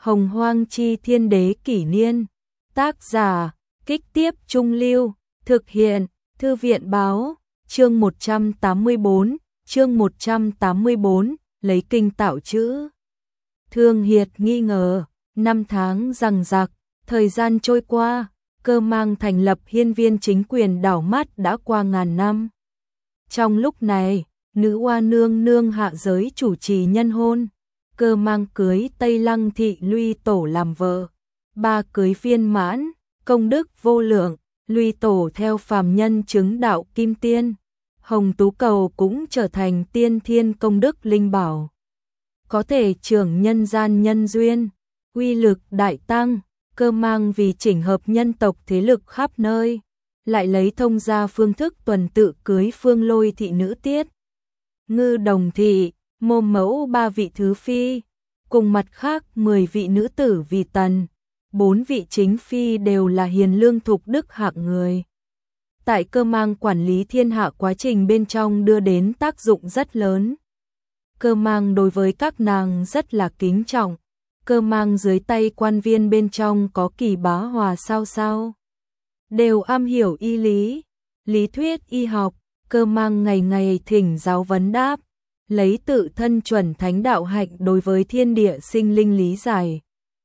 Hồng Hoang Chi Thiên Đế Kỷ Niên. Tác giả, Kích Tiếp Trung Lưu. Thực hiện, Thư viện Báo. Chương 184, lấy kinh tạo chữ. Thương Hiệt nghi ngờ, 5 tháng giằng giặc, thời gian trôi qua, Cơ Mang thành lập hiên viên chính quyền đảo mắt đã qua ngàn năm. Trong lúc này, nữ oa nương nương hạ giới chủ trì nhân hôn, Cơ Mang cưới Tây Lăng thị Luy Tổ làm vợ, ba cưới viên mãn, công đức vô lượng, Luy Tổ theo phàm nhân chứng đạo kim tiên, Hồng Tú Cầu cũng trở thành tiên thiên công đức linh bảo, có thể trưởng nhân gian nhân duyên, uy lực đại tăng. Cơ Mang vì chỉnh hợp nhân tộc thế lực khắp nơi, lại lấy thông gia phương thức tuần tự cưới Phương Lôi thị nữ Tiết Ngư Đồng thị, Môn Mẫu 3 vị thứ phi, cùng mặt khác 10 vị nữ tử vì tần, 4 vị chính phi đều là hiền lương thục đức hạng người. Tại Cơ Mang quản lý thiên hạ quá trình bên trong đưa đến tác dụng rất lớn. Cơ Mang đối với các nàng rất là kính trọng. Cơ Mang dưới tay quan viên bên trong có Kỳ Bá Hòa sao đều am hiểu y lý, lý thuyết y học. Cơ Mang ngày ngày thỉnh giáo vấn đáp, lấy tự thân chuẩn thánh đạo hạnh đối với thiên địa sinh linh lý giải,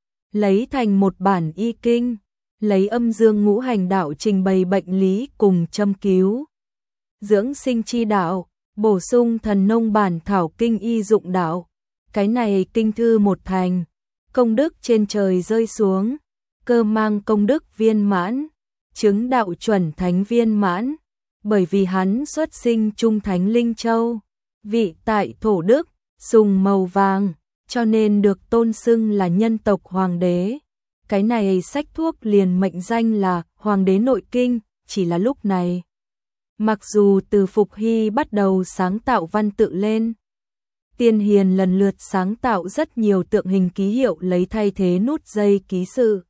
lấy thành một bản y kinh, lấy âm dương ngũ hành đạo trình bày bệnh lý cùng châm cứu, dưỡng sinh chi đạo, bổ sung thần nông bản thảo kinh y dụng đạo. Cái này kinh thư một thành, công đức trên trời rơi xuống. Cơ Mang công đức viên mãn, chứng đạo chuẩn thánh viên mãn, bởi vì hắn xuất sinh trung thánh Linh Châu, vị tại thổ đức, sùng màu vàng, cho nên được tôn xưng là nhân tộc hoàng đế. Cái này sách thuốc liền mệnh danh là Hoàng đế nội kinh. Chỉ là lúc này, mặc dù từ Phục Hy bắt đầu sáng tạo văn tự lên, Tiên Hiền lần lượt sáng tạo rất nhiều tượng hình ký hiệu lấy thay thế nút dây ký sự.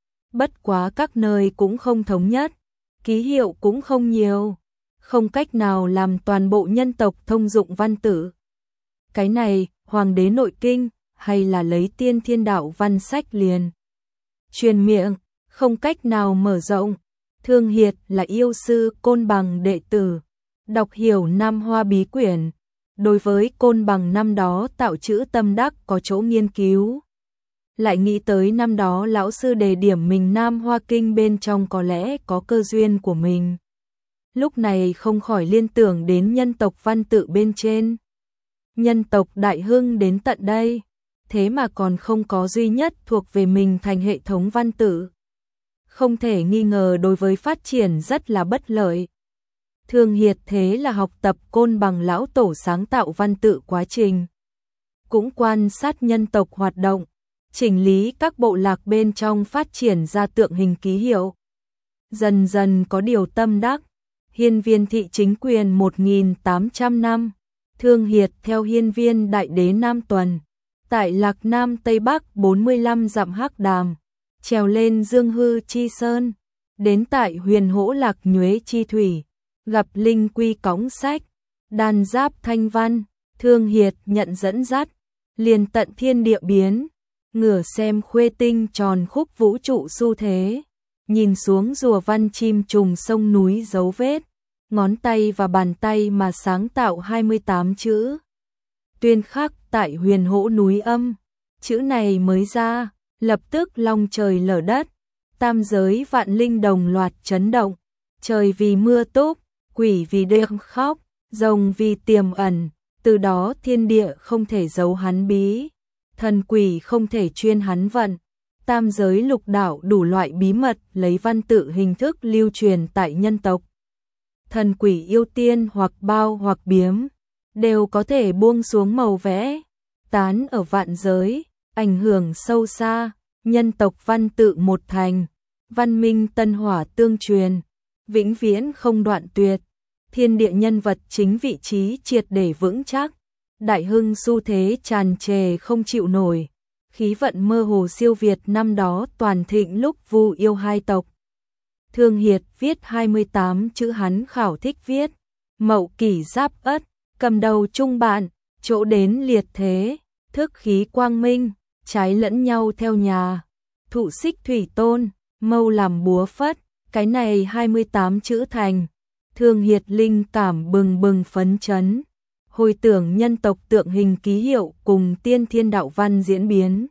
Bất quá các nơi cũng không thống nhất, ký hiệu cũng không nhiều, không cách nào làm toàn bộ nhân tộc thông dụng văn tự. Cái này, Hoàng đế nội kinh, hay là lấy tiên thiên đạo văn sách liền truyền miệng, không cách nào mở rộng. Thương Hiệt là yêu sư Côn Bằng đệ tử, đọc hiểu Nam Hoa bí quyển, đối với Côn Bằng năm đó tạo chữ tâm đắc có chỗ nghiên cứu. Lại nghĩ tới năm đó lão sư đề điểm mình Nam Hoa kinh bên trong có lẽ có cơ duyên của mình. Lúc này không khỏi liên tưởng đến nhân tộc văn tự bên trên. Nhân tộc đại hưng đến tận đây, thế mà còn không có duy nhất thuộc về mình thành hệ thống văn tự. Không thể nghi ngờ đối với phát triển rất là bất lợi. Thương Hiệt thế là học tập Côn Bằng lão tổ sáng tạo văn tự quá trình, cũng quan sát nhân tộc hoạt động, chỉnh lý các bộ lạc bên trong phát triển ra tượng hình ký hiệu. Dần dần có điều tâm đắc, hiên viên thị chính quyền 1800 năm, Thương Hiệt theo hiên viên đại đế Nam Tuần, tại Lạc Nam Tây Bắc 45 dặm hắc đàm, trèo lên Dương Hư Chi Sơn, đến tại Huyền Hỗ Lạc Nhuế Chi Thủy, gặp Linh Quy cõng sách, đàn giáp thanh văn. Thương Hiệt nhận dẫn dắt, liền tận thiên địa biến, ngửa xem khuê tinh tròn khúc vũ trụ xu thế, nhìn xuống rùa văn chim trùng sông núi dấu vết, ngón tay và bàn tay mà sáng tạo 28 chữ. Tuyên khắc tại Huyền Hỗ núi âm, chữ này mới ra, lập tức long trời lở đất, tam giới vạn linh đồng loạt chấn động, trời vì mưa túc, quỷ vì đêm khóc, rồng vì tiềm ẩn, từ đó thiên địa không thể giấu hắn bí, thần quỷ không thể chuyên hắn vận, tam giới lục đạo đủ loại bí mật lấy văn tự hình thức lưu truyền tại nhân tộc. Thần quỷ yêu tiên hoặc bao hoặc biếm, đều có thể buông xuống màu vẽ, tán ở vạn giới, ảnh hưởng sâu xa, nhân tộc văn tự một thành, văn minh tân hỏa tương truyền, vĩnh viễn không đoạn tuyệt, thiên địa nhân vật chính vị trí triệt để vững chắc, đại hưng xu thế tràn trề không chịu nổi, khí vận mơ hồ siêu việt năm đó toàn thịnh lúc Vu Yêu hai tộc. Thương Hiệt viết 28 chữ hắn khảo thích viết, Mậu Kỷ Giáp Ất, cầm đầu trung bạn, chỗ đến liệt thế, thức khí quang minh, trái lẫn nhau theo nhà, thụ xích thủy tôn, mâu làm búa phất, cái này 28 chữ thành. Thương Hiệt linh cảm bừng bừng phấn chấn, hồi tưởng nhân tộc tượng hình ký hiệu cùng tiên thiên đạo văn diễn biến.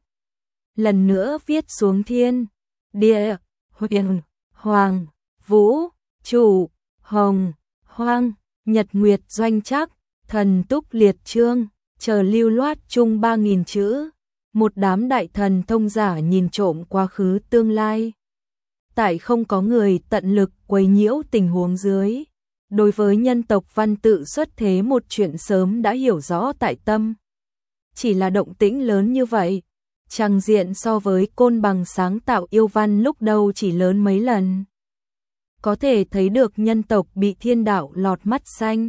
Lần nữa viết xuống thiên, địa, huyền, hoàng, vũ, trụ, hồng, hoang, nhật nguyệt doanh chắc, thần túc liệt trương, chờ lưu loát chung 3.000 chữ. Một đám đại thần thông giả nhìn trộm quá khứ tương lai. Tại không có người tận lực quấy nhiễu tình huống dưới. Đối với nhân tộc văn tự xuất thế một chuyện sớm đã hiểu rõ tại tâm. Chỉ là động tĩnh lớn như vậy, tràng diện so với Côn Bằng sáng tạo yêu văn lúc đầu chỉ lớn mấy lần. Có thể thấy được nhân tộc bị thiên đạo lọt mắt xanh,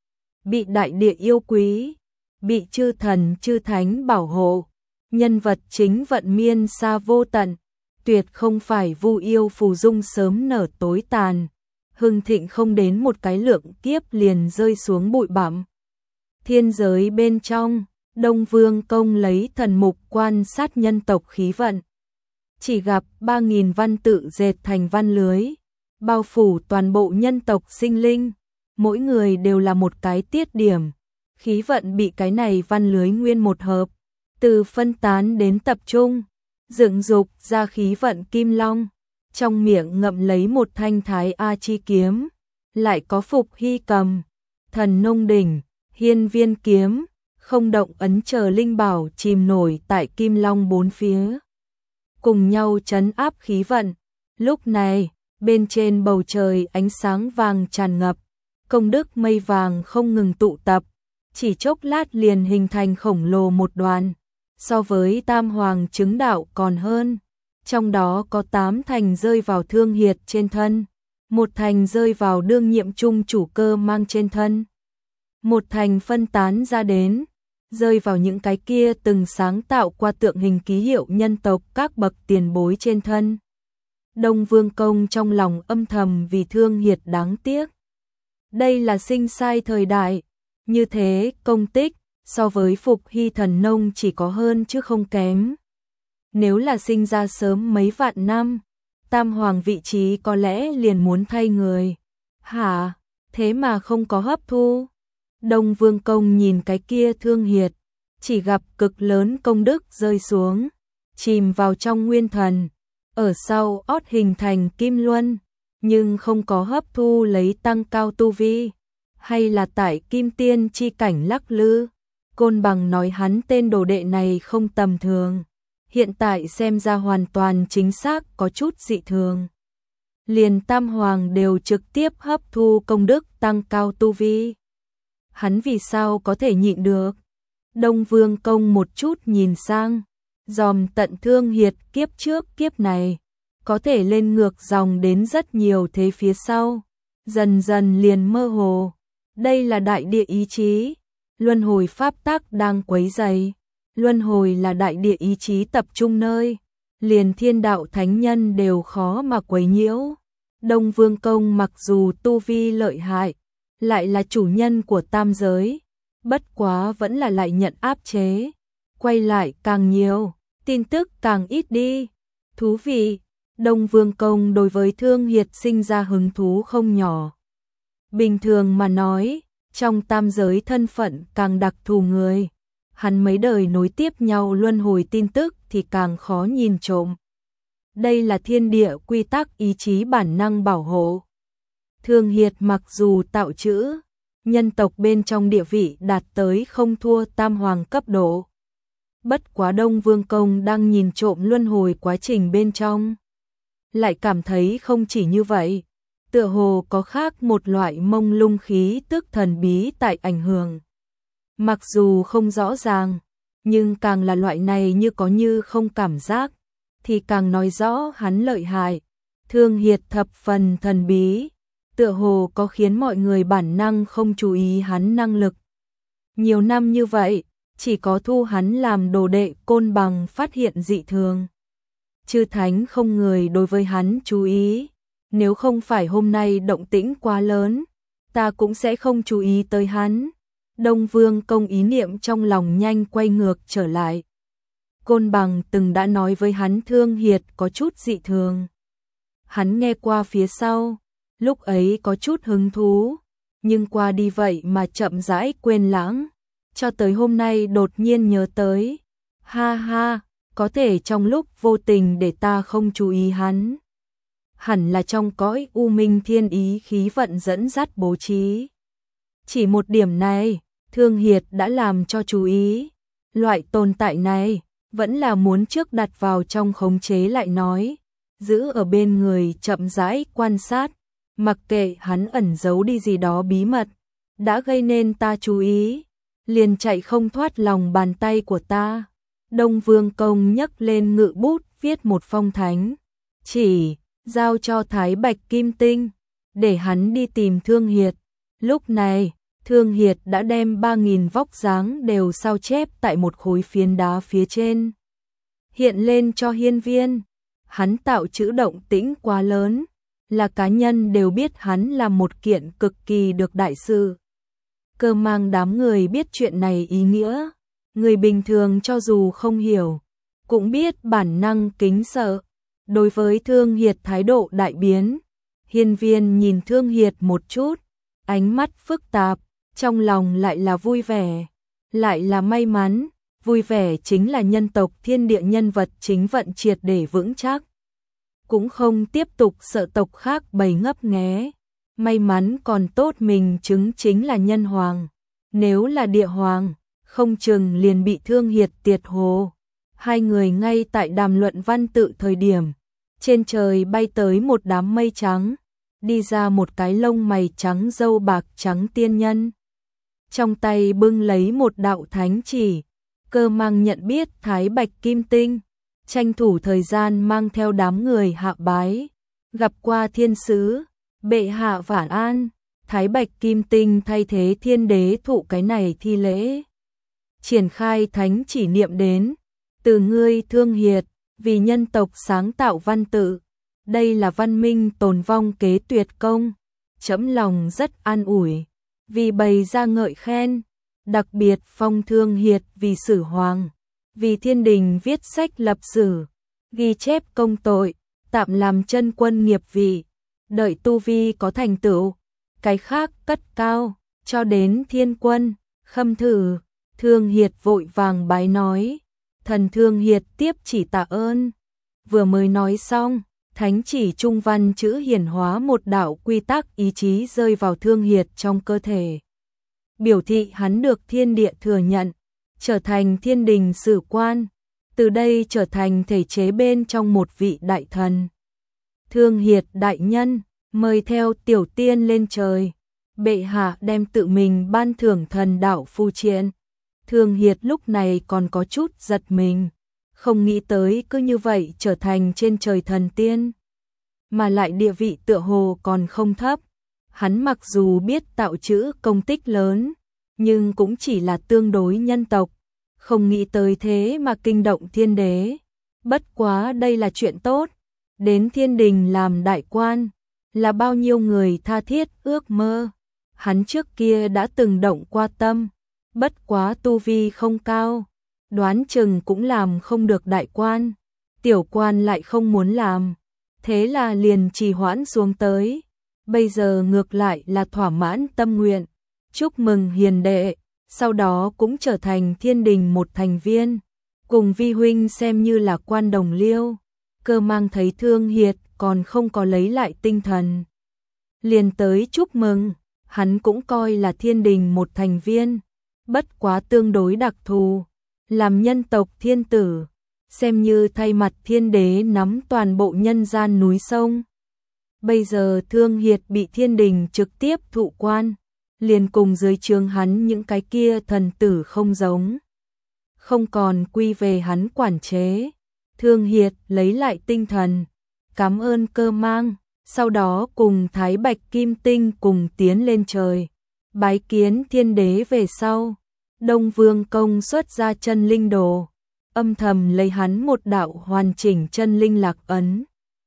bị đại địa yêu quý, bị chư thần chư thánh bảo hộ, nhân vật chính vận miên xa vô tận, tuyệt không phải vu yêu phù dung sớm nở tối tàn. Hưng thịnh không đến một cái lượng kiếp liền rơi xuống bụi bặm. Thiên giới bên trong, Đông Vương Công lấy thần mục quan sát nhân tộc khí vận. Chỉ gặp 3.000 văn tự dệt thành văn lưới, bao phủ toàn bộ nhân tộc sinh linh, mỗi người đều là một cái tiết điểm. Khí vận bị cái này văn lưới nguyên một hợp, từ phân tán đến tập trung, dựng dục ra khí vận kim long. Trong miệng ngậm lấy một thanh thái A chi kiếm, lại có phục hy cầm, thần nông đỉnh, hiên viên kiếm, không động ấn chờ linh bảo chìm nổi tại kim long bốn phía. Cùng nhau trấn áp khí vận. Lúc này, bên trên bầu trời ánh sáng vàng tràn ngập, công đức mây vàng không ngừng tụ tập, chỉ chốc lát liền hình thành khổng lồ một đoàn, so với tam hoàng chứng đạo còn hơn. Trong đó có 8 thành rơi vào Thương Hiệt trên thân, 1 thành rơi vào đương nhiệm trung chủ Cơ Mang trên thân, 1 thành phân tán ra đến, rơi vào những cái kia từng sáng tạo qua tượng hình ký hiệu nhân tộc các bậc tiền bối trên thân. Đông Vương Công trong lòng âm thầm vì Thương Hiệt đáng tiếc. Đây là sinh sai thời đại, như thế công tích so với Phục Hy thần nông chỉ có hơn chứ không kém. Nếu là sinh ra sớm mấy vạn năm, tam hoàng vị trí có lẽ liền muốn thay người. Hả? Thế mà không có hấp thu. Đông Vương Công nhìn cái kia Thương Hiệt, chỉ gặp cực lớn công đức rơi xuống, chìm vào trong nguyên thần, ở sau ót hình thành kim luân, nhưng không có hấp thu lấy tăng cao tu vi, hay là tại kim tiên chi cảnh lắc lư. Côn Bằng nói hắn tên đồ đệ này không tầm thường. Hiện tại xem ra hoàn toàn chính xác có chút dị thường. Liền tam hoàng đều trực tiếp hấp thu công đức tăng cao tu vi. Hắn vì sao có thể nhịn được? Đông Vương Công một chút nhìn sang, dòm tận Thương Hiệt kiếp trước kiếp này, có thể lên ngược dòng đến rất nhiều thế phía sau, dần dần liền mơ hồ. Đây là đại địa ý chí, luân hồi pháp tắc đang quấy rầy. Luân hồi là đại địa ý chí tập trung nơi, liền thiên đạo thánh nhân đều khó mà quấy nhiễu. Đông Vương Công mặc dù tu vi lợi hại, lại là chủ nhân của tam giới, bất quá vẫn là lại nhận áp chế. Quay lại càng nhiều, tin tức càng ít đi. Thú vị, Đông Vương Công đối với Thương Hiệt sinh ra hứng thú không nhỏ. Bình thường mà nói, trong tam giới thân phận càng đặc thù người, hắn mấy đời nối tiếp nhau luân hồi tin tức thì càng khó nhìn trộm. Đây là thiên địa quy tắc ý chí bản năng bảo hộ. Thương Hiệt mặc dù tạo chữ, nhân tộc bên trong địa vị đạt tới không thua tam hoàng cấp độ. Bất quá Đông Vương Công đang nhìn trộm luân hồi quá trình bên trong, lại cảm thấy không chỉ như vậy, tựa hồ có khác một loại mông lung khí tức thần bí tại ảnh hưởng. Mặc dù không rõ ràng, nhưng càng là loại này như có như không cảm giác, thì càng nói rõ hắn lợi hại. Thương Hiệt thập phần thần bí, tựa hồ có khiến mọi người bản năng không chú ý hắn năng lực. Nhiều năm như vậy, chỉ có thu hắn làm đồ đệ Côn Bằng phát hiện dị thường. Chư thánh không người đối với hắn chú ý, nếu không phải hôm nay động tĩnh quá lớn, ta cũng sẽ không chú ý tới hắn. Đông Vương Công ý niệm trong lòng nhanh quay ngược trở lại. Côn Bằng từng đã nói với hắn Thương Hiệt có chút dị thường. Hắn nghe qua phía sau, lúc ấy có chút hứng thú, nhưng qua đi vậy mà chậm rãi quên lãng, cho tới hôm nay đột nhiên nhớ tới. Ha ha, có thể trong lúc vô tình để ta không chú ý hắn. Hẳn là trong cõi u minh thiên ý khí vận dẫn dắt bố trí. Chỉ một điểm này, Thương Hiệt đã làm cho chú ý. Loại tồn tại này, vẫn là muốn trước đặt vào trong khống chế lại nói. Giữ ở bên người chậm rãi quan sát, mặc kệ hắn ẩn giấu đi gì đó bí mật, đã gây nên ta chú ý, liền chạy không thoát lòng bàn tay của ta. Đông Vương Công nhấc lên ngự bút viết một phong thánh, chỉ giao cho Thái Bạch Kim Tinh, để hắn đi tìm Thương Hiệt. Lúc này, Thương Hiệt đã đem 3.000 vóc dáng đều sao chép tại một khối phiến đá phía trên. Hiện lên cho hiên viên, hắn tạo chữ động tĩnh quá lớn, là cá nhân đều biết hắn là một kiện cực kỳ được đại sự. Cơ Mang đám người biết chuyện này ý nghĩa, người bình thường cho dù không hiểu, cũng biết bản năng kính sợ. Đối với Thương Hiệt thái độ đại biến, hiên viên nhìn Thương Hiệt một chút, ánh mắt phức tạp, trong lòng lại là vui vẻ, lại là may mắn. Vui vẻ chính là nhân tộc thiên địa nhân vật chính vận triệt để vững chắc, cũng không tiếp tục sợ tộc khác bầy ngấp nghé. May mắn còn tốt mình chứng chính là nhân hoàng, nếu là địa hoàng, không chừng liền bị Thương Hiệt tiệt hồ. Hai người ngay tại đàm luận văn tự thời điểm, trên trời bay tới một đám mây trắng, đi ra một cái lông mày trắng râu bạc trắng tiên nhân. Trong tay bưng lấy một đạo thánh chỉ. Cơ Mang nhận biết Thái Bạch Kim Tinh, tranh thủ thời gian mang theo đám người hạ bái, gặp qua thiên sứ, bệ hạ vạn an. Thái Bạch Kim Tinh thay thế thiên đế thụ cái này thi lễ, triển khai thánh chỉ niệm đến, từ ngươi Thương Hiệt, vì nhân tộc sáng tạo văn tự, đây là văn minh tồn vong kế tuyệt công, chấm lòng rất an ủi, vì bày ra ngợi khen. Đặc biệt phong Thương Hiệt vì sử hoàng, vì thiên đình viết sách lập sử, ghi chép công tội, tạm làm chân quân nghiệp vị, đợi tu vi có thành tựu, cái khác cất cao, cho đến thiên quân, khâm thử. Thương Hiệt vội vàng bái nói, thần Thương Hiệt tiếp chỉ tạ ơn. Vừa mới nói xong, thánh chỉ trung văn chữ hiển hóa một đạo quy tắc ý chí rơi vào Thương Hiệt trong cơ thể. Biểu thị hắn được thiên địa thừa nhận, trở thành thiên đình sử quan, từ đây trở thành thể chế bên trong một vị đại thần. Thương Hiệt đại nhân, mời theo tiểu tiên lên trời, bệ hạ đem tự mình ban thưởng thần đạo phù triện. Thương Hiệt lúc này còn có chút giật mình, không nghĩ tới cứ như vậy trở thành trên trời thần tiên, mà lại địa vị tựa hồ còn không thấp. Hắn mặc dù biết tạo chữ công tích lớn, nhưng cũng chỉ là tương đối nhân tộc, không nghĩ tới thế mà kinh động thiên đế. Bất quá đây là chuyện tốt, đến thiên đình làm đại quan, là bao nhiêu người tha thiết ước mơ. Hắn trước kia đã từng động qua tâm, bất quá tu vi không cao, đoán chừng cũng làm không được đại quan, tiểu quan lại không muốn làm, thế là liền trì hoãn xuống tới. Bây giờ ngược lại là thỏa mãn tâm nguyện, chúc mừng hiền đệ, sau đó cũng trở thành thiên đình một thành viên, cùng vi huynh xem như là quan đồng liêu. Cơ Mang thấy Thương Hiệt còn không có lấy lại tinh thần, liền tới chúc mừng. Hắn cũng coi là thiên đình một thành viên, bất quá tương đối đặc thù, làm nhân tộc thiên tử, xem như thay mặt thiên đế nắm toàn bộ nhân gian núi sông. Bây giờ Thương Hiệt bị thiên đình trực tiếp thụ quan, liền cùng dưới trướng hắn những cái kia thần tử không giống, không còn quy về hắn quản chế. Thương Hiệt lấy lại tinh thần, cảm ơn Cơ Mang, sau đó cùng Thái Bạch Kim Tinh cùng tiến lên trời, bái kiến thiên đế. Về sau, Đông Vương Công xuất ra chân linh đồ, âm thầm lấy hắn một đạo hoàn chỉnh chân linh lạc ấn,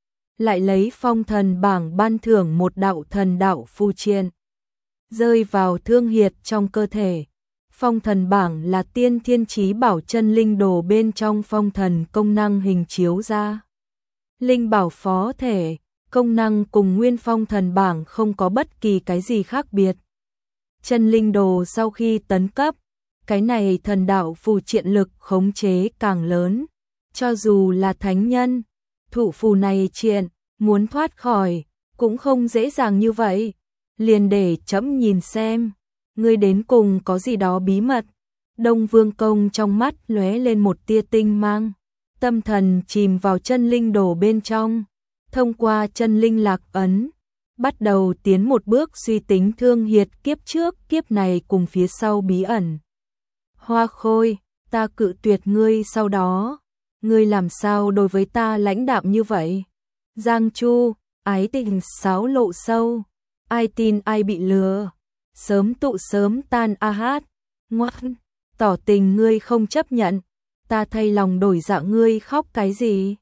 lại lấy phong thần bảng ban thưởng một đạo thần đạo phù triện, rơi vào Thương Hiệt trong cơ thể. Phong thần bảng là tiên thiên chí bảo chân linh đồ bên trong phong thần công năng hình chiếu ra. Linh bảo phó thể, công năng cùng nguyên phong thần bảng không có bất kỳ cái gì khác biệt. Chân linh đồ sau khi tấn cấp, cái này thần đạo phù triện lực khống chế càng lớn. Cho dù là thánh nhân, thụ phù này triện, muốn thoát khỏi, cũng không dễ dàng như vậy. Liền để trẫm nhìn xem, ngươi đến cùng có gì đó bí mật. Đông Vương Công trong mắt lóe lên một tia tinh mang, tâm thần chìm vào chân linh đồ bên trong, thông qua chân linh lạc ấn, bắt đầu tiến một bước suy tính Thương Hiệt kiếp trước kiếp này cùng phía sau bí ẩn. Hoa Khôi, ta cự tuyệt ngươi sau đó, ngươi làm sao đối với ta lãnh đạm như vậy? Giang Chu, ái tình xáo lộ sâu, ai tin ai bị lừa, sớm tụ sớm tan a hát, ngoan, tỏ tình ngươi không chấp nhận, ta thay lòng đổi dạ ngươi khóc cái gì?